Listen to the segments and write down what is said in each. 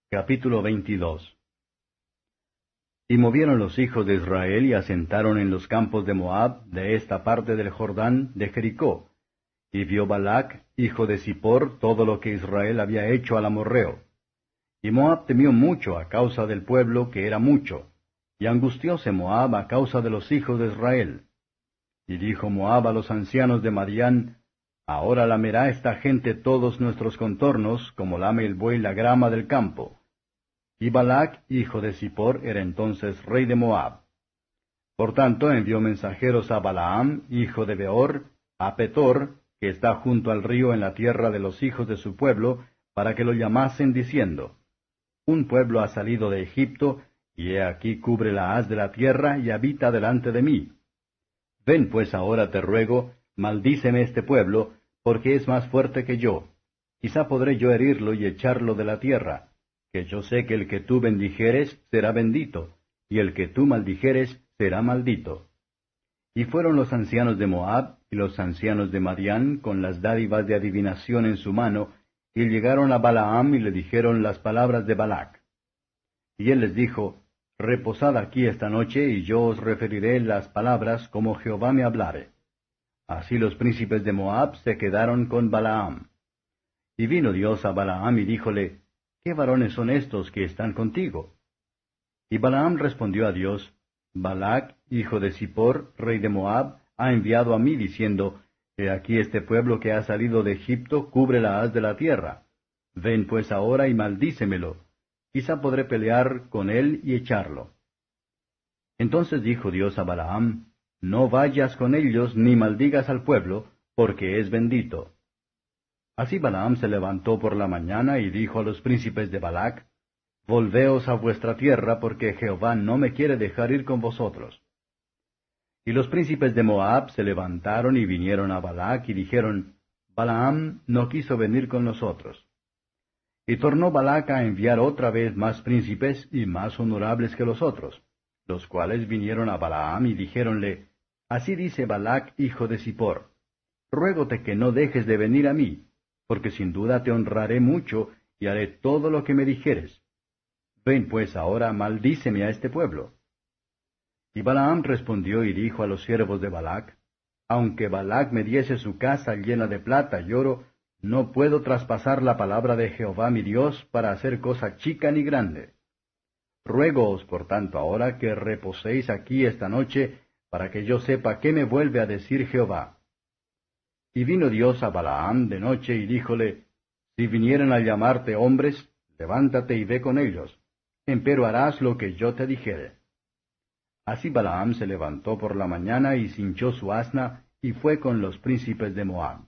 Capítulo 22. Y movieron los hijos de Israel y asentaron en los campos de Moab, de esta parte del Jordán, de Jericó. Y vio Balac, hijo de Zippor, todo lo que Israel había hecho al amorreo. Y Moab temió mucho a causa del pueblo, que era mucho, y angustióse Moab a causa de los hijos de Israel. Y dijo Moab a los ancianos de Madián: Ahora lamerá esta gente todos nuestros contornos, como lame el buey la grama del campo. Y Balac, hijo de Zippor, era entonces rey de Moab. Por tanto envió mensajeros a Balaam, hijo de Beor, a Petor, que está junto al río en la tierra de los hijos de su pueblo, para que lo llamasen, diciendo: Un pueblo ha salido de Egipto, y he aquí cubre la haz de la tierra, y habita delante de mí. Ven pues ahora, te ruego, maldíceme este pueblo, porque es más fuerte que yo. Quizá podré yo herirlo y echarlo de la tierra, que yo sé que el que tú bendijeres será bendito, y el que tú maldijeres será maldito. Y fueron los ancianos de Moab y los ancianos de Madián con las dádivas de adivinación en su mano, y llegaron a Balaam y le dijeron las palabras de Balac. Y él les dijo: Reposad aquí esta noche, y yo os referiré las palabras como Jehová me hablare. Así los príncipes de Moab se quedaron con Balaam. Y vino Dios a Balaam y díjole: ¿Qué varones son estos que están contigo? Y Balaam respondió a Dios: Balac, hijo de Zippor, rey de Moab, ha enviado a mí, diciendo: He aquí este pueblo que ha salido de Egipto cubre la haz de la tierra. Ven pues ahora y maldícemelo. Quizá podré pelear con él y echarlo. Entonces dijo Dios a Balaam: No vayas con ellos ni maldigas al pueblo, porque es bendito. Así Balaam se levantó por la mañana y dijo a los príncipes de Balac: Volveos a vuestra tierra, porque Jehová no me quiere dejar ir con vosotros. Y los príncipes de Moab se levantaron y vinieron a Balac y dijeron: Balaam no quiso venir con nosotros. Y tornó Balac a enviar otra vez más príncipes y más honorables que los otros, los cuales vinieron a Balaam y dijéronle: Así dice Balac, hijo de Zippor: Ruégote que no dejes de venir a mí, porque sin duda te honraré mucho, y haré todo lo que me dijeres. Ven pues ahora, maldíceme a este pueblo. Y Balaam respondió y dijo a los siervos de Balac: Aunque Balac me diese su casa llena de plata y oro, no puedo traspasar la palabra de Jehová mi Dios para hacer cosa chica ni grande. Ruégoos por tanto ahora que reposéis aquí esta noche, para que yo sepa qué me vuelve a decir Jehová. Y vino Dios a Balaam de noche y díjole: Si vinieren a llamarte hombres, levántate y ve con ellos, empero harás lo que yo te dijere. Así Balaam se levantó por la mañana y cinchó su asna, y fue con los príncipes de Moab.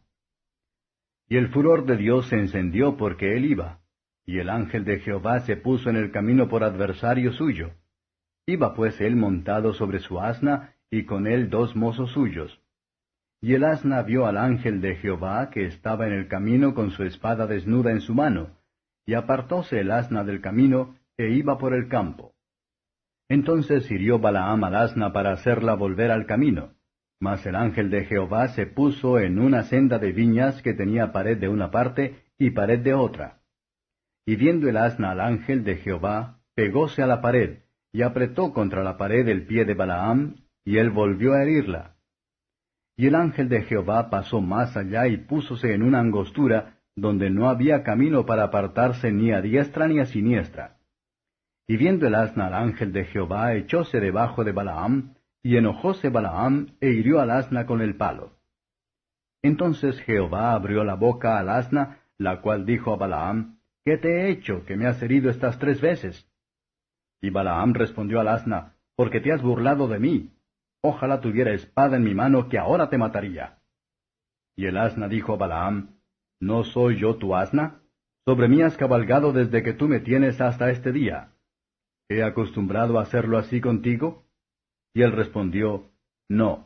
Y el furor de Dios se encendió porque él iba, y el ángel de Jehová se puso en el camino por adversario suyo. Iba pues él montado sobre su asna, y con él dos mozos suyos. Y el asna vio al ángel de Jehová, que estaba en el camino con su espada desnuda en su mano, y apartóse el asna del camino, e iba por el campo. Entonces hirió Balaam al asna para hacerla volver al camino, mas el ángel de Jehová se puso en una senda de viñas que tenía pared de una parte y pared de otra. Y viendo el asna al ángel de Jehová, pegóse a la pared, y apretó contra la pared el pie de Balaam, y él volvió a herirla. Y el ángel de Jehová pasó más allá y púsose en una angostura, donde no había camino para apartarse ni a diestra ni a siniestra. Y viendo el asna al ángel de Jehová, echóse debajo de Balaam, y enojóse Balaam, e hirió al asna con el palo. Entonces Jehová abrió la boca al asna, la cual dijo a Balaam: ¿Qué te he hecho, que me has herido estas 3 veces? Y Balaam respondió al asna: Porque te has burlado de mí. Ojalá tuviera espada en mi mano, que ahora te mataría. Y el asna dijo a Balaam: ¿No soy yo tu asna? Sobre mí has cabalgado desde que tú me tienes hasta este día. ¿He acostumbrado a hacerlo así contigo? Y él respondió: No.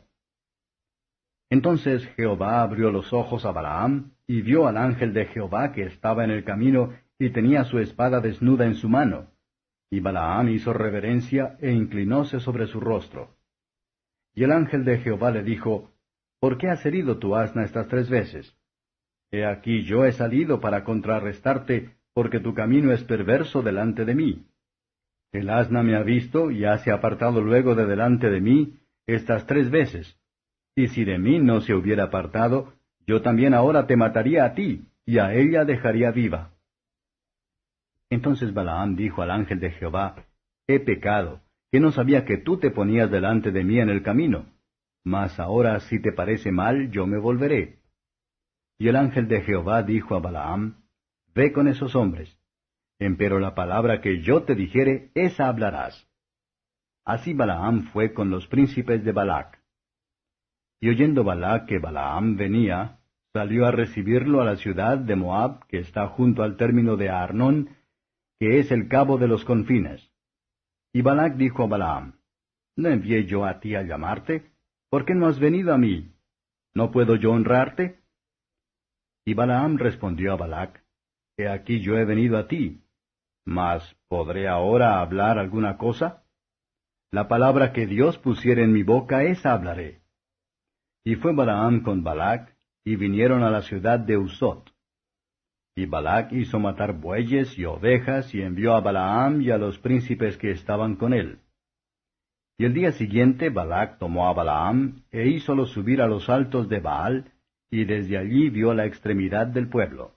Entonces Jehová abrió los ojos a Balaam, y vio al ángel de Jehová que estaba en el camino, y tenía su espada desnuda en su mano. Y Balaam hizo reverencia, e inclinóse sobre su rostro. Y el ángel de Jehová le dijo: ¿Por qué has herido tu asna estas 3 veces? He aquí yo he salido para contrarrestarte, porque tu camino es perverso delante de mí. El asna me ha visto y se ha apartado luego de delante de mí estas 3 veces. Y si de mí no se hubiera apartado, yo también ahora te mataría a ti, y a ella dejaría viva. Entonces Balaam dijo al ángel de Jehová, He pecado, que no sabía que tú te ponías delante de mí en el camino. Mas ahora, si te parece mal, yo me volveré. Y el ángel de Jehová dijo a Balaam, Ve con esos hombres. Empero la palabra que yo te dijere, esa hablarás. Así Balaam fue con los príncipes de Balac. Y oyendo Balac que Balaam venía, salió a recibirlo a la ciudad de Moab, que está junto al término de Arnón, que es el cabo de los confines. Y Balac dijo a Balaam, ¿No envié yo a ti a llamarte? ¿Por qué no has venido a mí? ¿No puedo yo honrarte? Y Balaam respondió a Balac, He aquí yo he venido a ti. Mas, ¿podré ahora hablar alguna cosa? La palabra que Dios pusiere en mi boca, esa hablaré. Y fue Balaam con Balac, y vinieron a la ciudad de Usot. Y Balac hizo matar bueyes y ovejas, y envió a Balaam y a los príncipes que estaban con él. Y el día siguiente Balac tomó a Balaam, e hízolo subir a los altos de Baal, y desde allí vio la extremidad del pueblo.